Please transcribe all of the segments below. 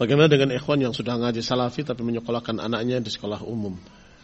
Bagaimana dengan ikhwan yang sudah ngaji salafi tapi menyekolahkan anaknya di sekolah umum?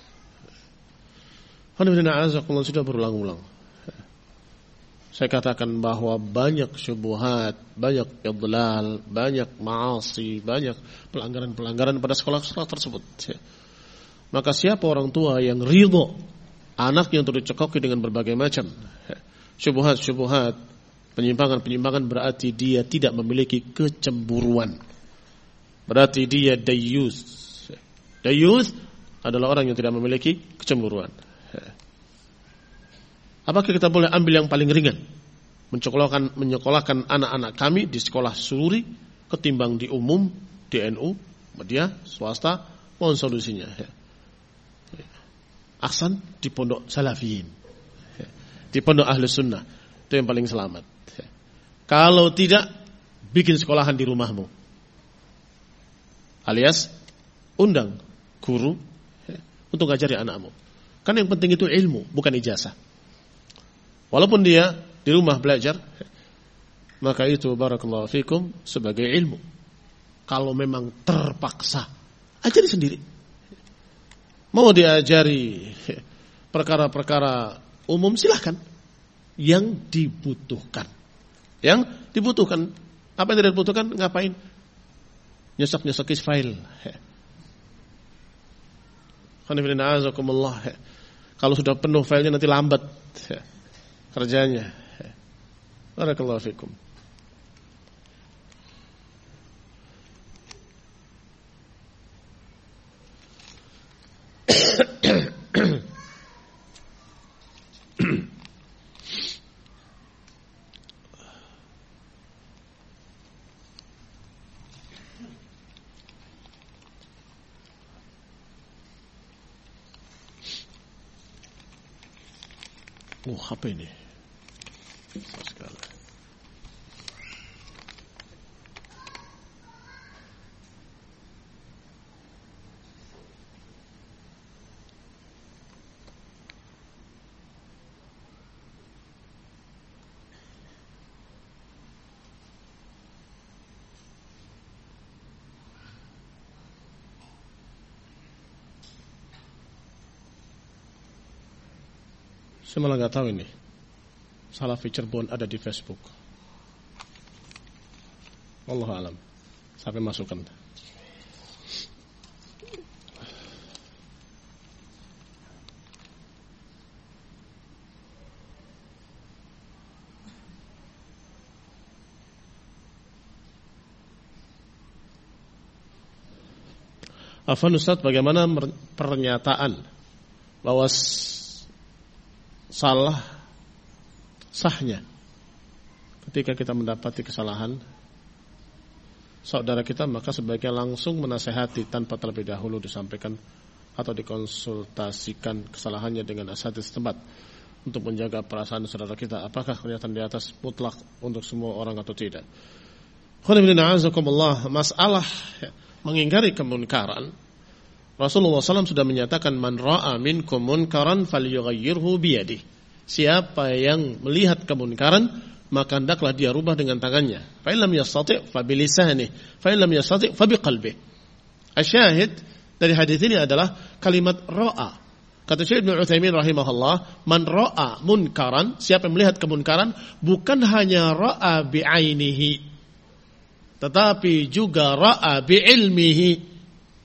Sudah berulang-ulang. Saya katakan bahwa banyak syubhat, banyak idlal, banyak ma'asi, banyak pelanggaran-pelanggaran pada sekolah-sekolah tersebut. Maka siapa orang tua yang ridho anaknya untuk dicekoki dengan berbagai macam syubhat-syubhat, penyimpangan-penyimpangan, berarti dia tidak memiliki kecemburuan. Berarti dia dayus. Dayus adalah orang yang tidak memiliki kecemburuan. Apakah kita boleh ambil yang paling ringan, menyekolahkan anak-anak kami di sekolah sururi ketimbang di umum, di NU, media, swasta? Mohon solusinya. Aksan di pondok salafiyin, di pondok ahli sunnah, itu yang paling selamat. Kalau tidak, bikin sekolahan di rumahmu, alias undang guru untuk ngajari anakmu. Kan yang penting itu ilmu, bukan ijazah. Walaupun dia di rumah belajar, maka itu barakallahu fikum sebagai ilmu. Kalau memang terpaksa, ajari sendiri. Mau diajari perkara-perkara umum, silahkan. Yang dibutuhkan, apa yang tidak dibutuhkan, ngapain? Nyesek-nyesek file. Kalau sudah penuh filenya nanti lambat kerjanya. Barakallahu fikum. Apa ini? Sekali. Saya malah nggak tahu ini. Salafi Cirebon ada di Facebook. Wallahu alam. Sampai masukkan. Afwan Ustaz, bagaimana pernyataan bahwa sahnya ketika kita mendapati kesalahan saudara kita, maka sebaiknya langsung menasehati tanpa terlebih dahulu disampaikan atau dikonsultasikan kesalahannya dengan asatidz setempat untuk menjaga perasaan saudara kita. Apakah kelihatan di atas mutlak untuk semua orang atau tidak? Masalah mengingkari kemunkaran, Rasulullah SAW sudah menyatakan, man ra'a minkum munkaran falyughayyirhu biyadihi. Siapa yang melihat kemunkaran, maka hendaklah dia rubah dengan tangannya. Fa in lam yastati' fa bilisanihi, fa in lam yastati' fa biqalbihi. Asyahid dari hadis ini adalah kalimat ra'a. Kata Syekh Ibnu Utsaimin rahimahullah, man ra'a munkaran, siapa yang melihat kemunkaran, bukan hanya ra'a bi'ainihi, tetapi juga ra'a bi'ilmihi.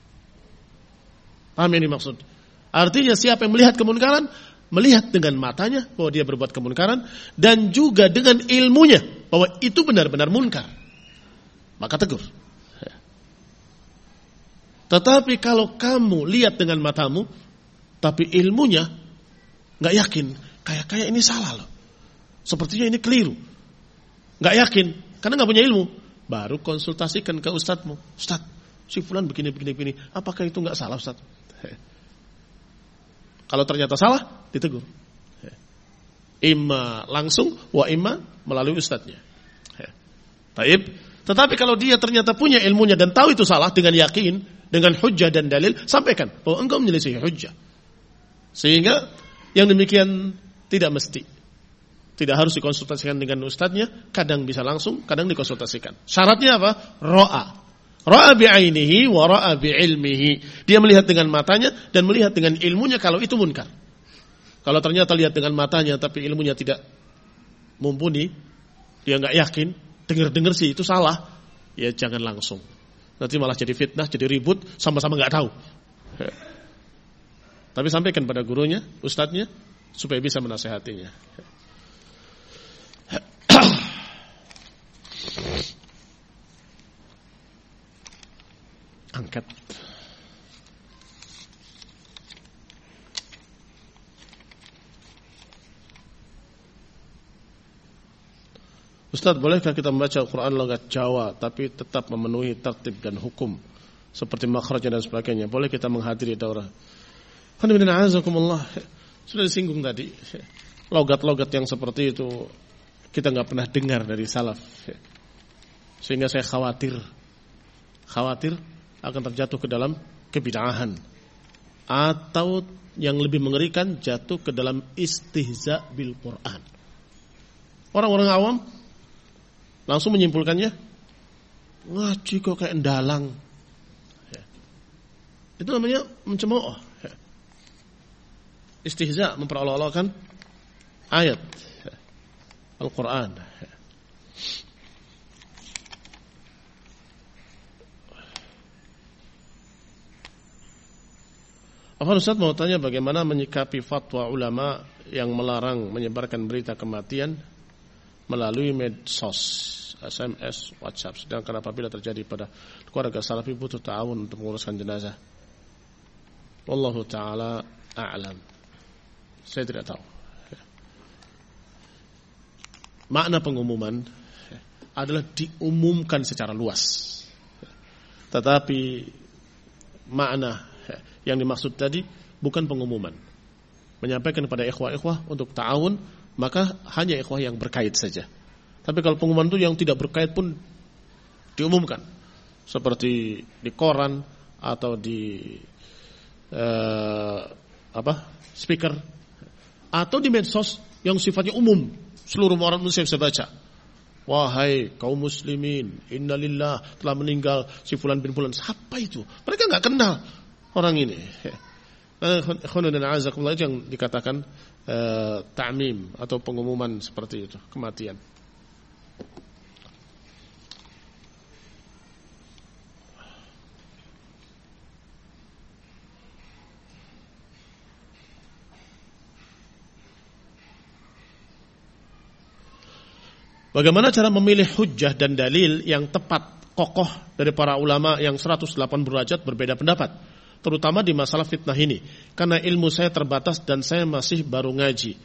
Paham ini maksud? Artinya siapa yang melihat kemunkaran, melihat dengan matanya bahwa dia berbuat kemunkaran, dan juga dengan ilmunya bahwa itu benar-benar munkar, maka tegur. Tetapi kalau kamu lihat dengan matamu, tapi ilmunya nggak yakin, kayak ini salah loh, sepertinya ini keliru, nggak yakin karena nggak punya ilmu, baru konsultasikan ke ustadzmu. Ustadz, si fulan begini, apakah itu nggak salah Ustadz? Kalau ternyata salah, ditegur. Imma langsung, wa imma melalui ustadznya. Taib. Tetapi kalau dia ternyata punya ilmunya dan tahu itu salah dengan yakin, dengan hujjah dan dalil, sampaikan bahwa engkau menyelesaikan hujjah. Sehingga yang demikian tidak mesti. Tidak harus dikonsultasikan dengan ustadznya, kadang bisa langsung, kadang dikonsultasikan. Syaratnya apa? Ro'a. Ra'a bi'ainihi wa ra'a bi'ilmihi. Dia melihat dengan matanya dan melihat dengan ilmunya kalau itu munkar. Kalau ternyata lihat dengan matanya tapi ilmunya tidak mumpuni, dia enggak yakin, dengar-dengar sih itu salah, ya jangan langsung. Nanti malah jadi fitnah, jadi ribut, sama-sama enggak tahu. Tapi sampaikan pada gurunya, ustadznya, supaya bisa menasihatinya. Angkat. Ustaz, bolehkah kita membaca Al-Quran logat Jawa tapi tetap memenuhi tertib dan hukum seperti makhrajnya dan sebagainya? Boleh kita menghadiri daurah? Sudah disinggung tadi, logat-logat yang seperti itu kita nggak pernah dengar dari salaf, sehingga saya khawatir akan terjatuh ke dalam kebid'ahan, atau yang lebih mengerikan jatuh ke dalam istihza bil Quran. Orang-orang awam langsung menyimpulkannya, ngaji kok kayak endalang. Itu namanya mencemooh. Istihza, memperolok-olokkan ayat Al-Quran. Ustaz mau tanya bagaimana menyikapi fatwa ulama yang melarang menyebarkan berita kematian melalui medsos, SMS, WhatsApp, sedangkan apabila terjadi pada keluarga salafi butuh ta'awun untuk menguruskan jenazah. Wallahu ta'ala a'lam. Saya tidak tahu. Makna pengumuman adalah diumumkan secara luas. Tetapi makna yang dimaksud tadi bukan pengumuman. Menyampaikan kepada ikhwah-ikhwah untuk ta'awun, maka hanya ikhwah yang berkait saja. Tapi kalau pengumuman itu yang tidak berkait pun diumumkan, seperti di koran atau di speaker atau di medsos yang sifatnya umum, seluruh orang muslim bisa baca. Wahai kaum muslimin, innalillah, telah meninggal si fulan bin fulan. Siapa itu? Mereka enggak kenal orang ini. Ikhwan dan a'azakumullah, itu yang dikatakan ta'mim atau pengumuman seperti itu, kematian. Bagaimana cara memilih hujjah dan dalil yang tepat, kokoh dari para ulama yang 180 derajat berbeda pendapat, terutama di masalah fitnah ini, karena ilmu saya terbatas dan saya masih baru ngaji.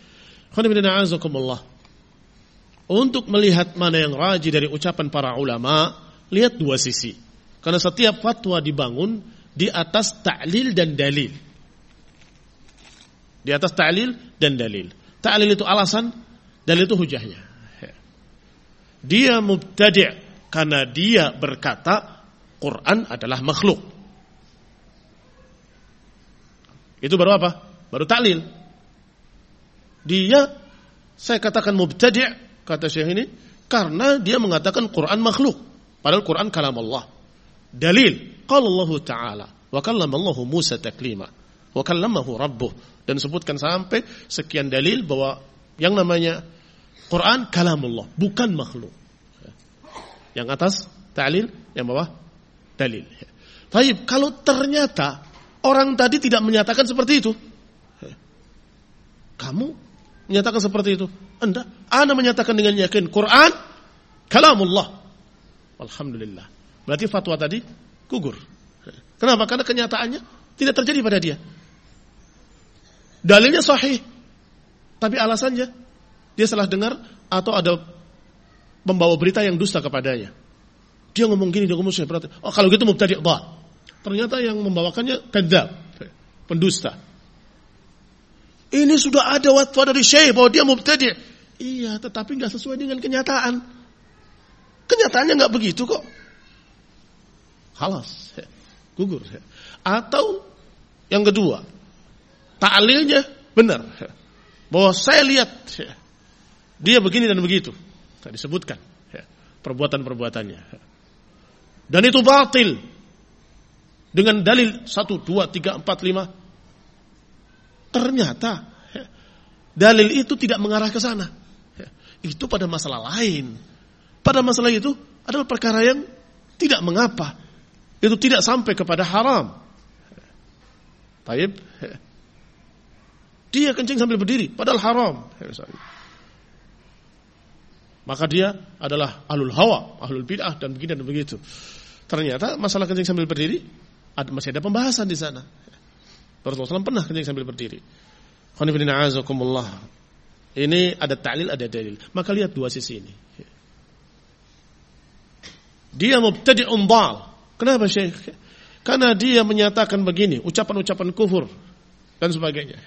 Untuk melihat mana yang rajih dari ucapan para ulama, lihat dua sisi. Karena setiap fatwa dibangun di atas ta'lil dan dalil. Di atas ta'lil dan dalil. Ta'lil itu alasan, dalil itu hujahnya. Dia mubtadi' karena dia berkata Quran adalah makhluk. Itu baru apa? Baru ta'lil. Dia, saya katakan mubtadi', kata Syekh ini, karena dia mengatakan Quran makhluk, padahal Quran kalam Allah. Dalil, qala Allah Ta'ala, wa kallama Allah Musa taklima, wa kallamahu rabbuh, dan sebutkan sampai sekian dalil bahwa yang namanya Quran kalamullah, bukan makhluk. Yang atas ta'lil, yang bawah dalil. Baik, kalau ternyata orang tadi tidak menyatakan seperti itu, kamu menyatakan seperti itu, Anda menyatakan dengan yakin Quran kalamullah, alhamdulillah. Berarti fatwa tadi gugur. Kenapa? Karena kenyataannya tidak terjadi pada dia. Dalilnya sahih, tapi alasannya dia salah dengar atau ada pembawa berita yang dusta kepadanya. Dia ngomong gini, dia ngomong sini. Oh, kalau gitu mubtadi' dhal. Ternyata yang membawakannya kadzdzab, pendusta. Ini sudah ada fatwa dari Syekh bahwa dia mubtadi'. Iya, tetapi enggak sesuai dengan kenyataan. Kenyataannya enggak begitu kok. Halas, gugur. Atau yang kedua, ta'lilnya benar. Bahwa saya lihat dia begini dan begitu. Disebutkan perbuatan-perbuatannya. Dan itu batil. Dengan dalil 1, 2, 3, 4, 5. Ternyata dalil itu tidak mengarah ke sana. Itu pada masalah lain. Pada masalah itu adalah perkara yang tidak mengapa. Itu tidak sampai kepada haram. Taib. Dia kencing sambil berdiri, padahal haram. Maka dia adalah ahlul hawa, ahlul bid'ah dan begini dan begitu. Ternyata masalah kencing sambil berdiri masih ada pembahasan di sana. Rasulullah SAW pernah kencing sambil berdiri. Ini ada ta'lil, ada dalil. Maka lihat dua sisi ini. Dia mubtadi'un dhal. Kenapa Syekh? Karena dia menyatakan begini, ucapan-ucapan kufur dan sebagainya.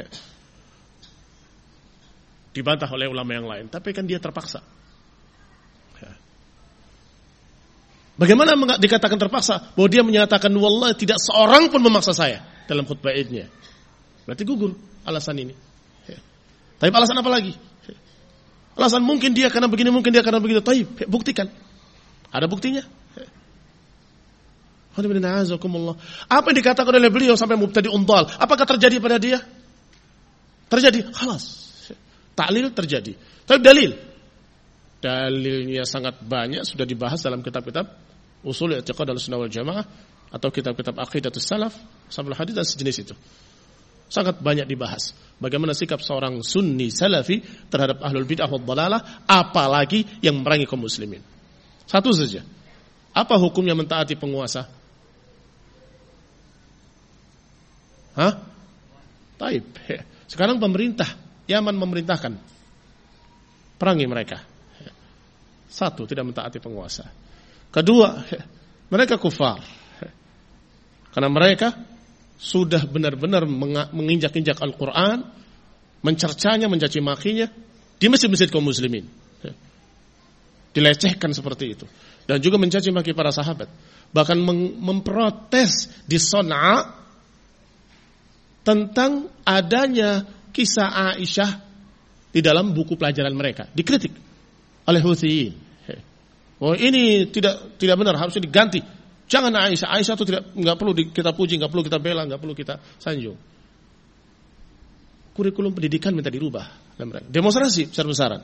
Dibantah oleh ulama yang lain, tapi kan dia terpaksa. Bagaimana dikatakan terpaksa? Bahwa dia menyatakan wallahi tidak seorang pun memaksa saya dalam khutbah Idnya. Berarti gugur alasan ini. Tapi alasan apa lagi? Alasan mungkin dia karena begini, mungkin dia karena begitu. Tapi buktikan. Ada buktinya? Apa yang dikatakan oleh beliau sampai mubtadi'un dhal? Apakah terjadi pada dia? Terjadi. Khalas. Ta'lil terjadi. Tapi dalilnya sangat banyak, sudah dibahas dalam kitab-kitab Ushul I'tiqad Ahlussunnah wal Jamaah atau kitab-kitab Aqidatus Salaf, Shabul Hadits dan sejenis itu. Sangat banyak dibahas. Bagaimana sikap seorang Sunni Salafi terhadap ahlul bid'ah wad dhalalah, apalagi yang memerangi kaum muslimin. Satu saja. Apa hukumnya mentaati penguasa? Taib. Sekarang pemerintah Yaman memerintahkan perangi mereka. Satu, tidak mentaati penguasa. Kedua, mereka kufar. Karena mereka sudah benar-benar menginjak-injak Al-Quran, mencercanya, mencaci makinya di masjid-masjid kaum muslimin. Dilecehkan seperti itu. Dan juga mencaci maki para sahabat. Bahkan memprotes di Son'a tentang adanya kisah Aisyah di dalam buku pelajaran mereka. Dikritik oleh Huthiyin. Oh ini tidak benar, harusnya diganti. Jangan Aisyah itu nggak perlu kita puji, nggak perlu kita bela, nggak perlu kita sanjung. Kurikulum pendidikan minta dirubah. Demonstrasi besar-besaran.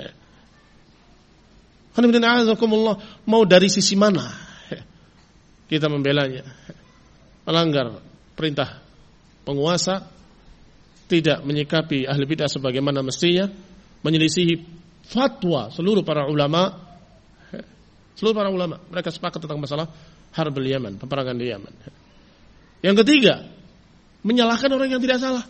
Mau dari sisi mana kita membelanya? Melanggar perintah penguasa, tidak menyikapi ahli bid'ah sebagaimana mestinya, menyelisihi fatwa seluruh para ulama. Mereka sepakat tentang masalah Harbul Yaman, peperangan di Yaman. Yang ketiga, menyalahkan orang yang tidak salah.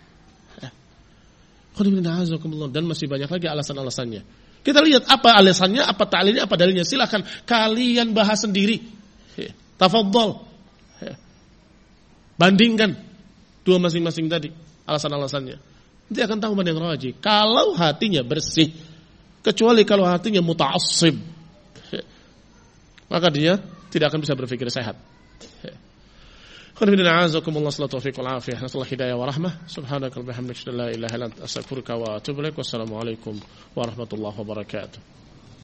Dan masih banyak lagi alasan-alasannya. Kita lihat apa alasannya, apa ta'lilnya, apa dalilnya. Silakan kalian bahas sendiri. Tafadhol. Bandingkan dua masing-masing tadi alasan-alasannya. Nanti akan tahu mana yang rajih. Kalau hatinya bersih, kecuali kalau hatinya muta'assib, maka dia tidak akan bisa berpikir sehat. Subhanakallahumma wa bihamdika, la ilaha illa anta, astaghfiruka wa atubu ilaik. Wassalamualaikum warahmatullahi wabarakatuh.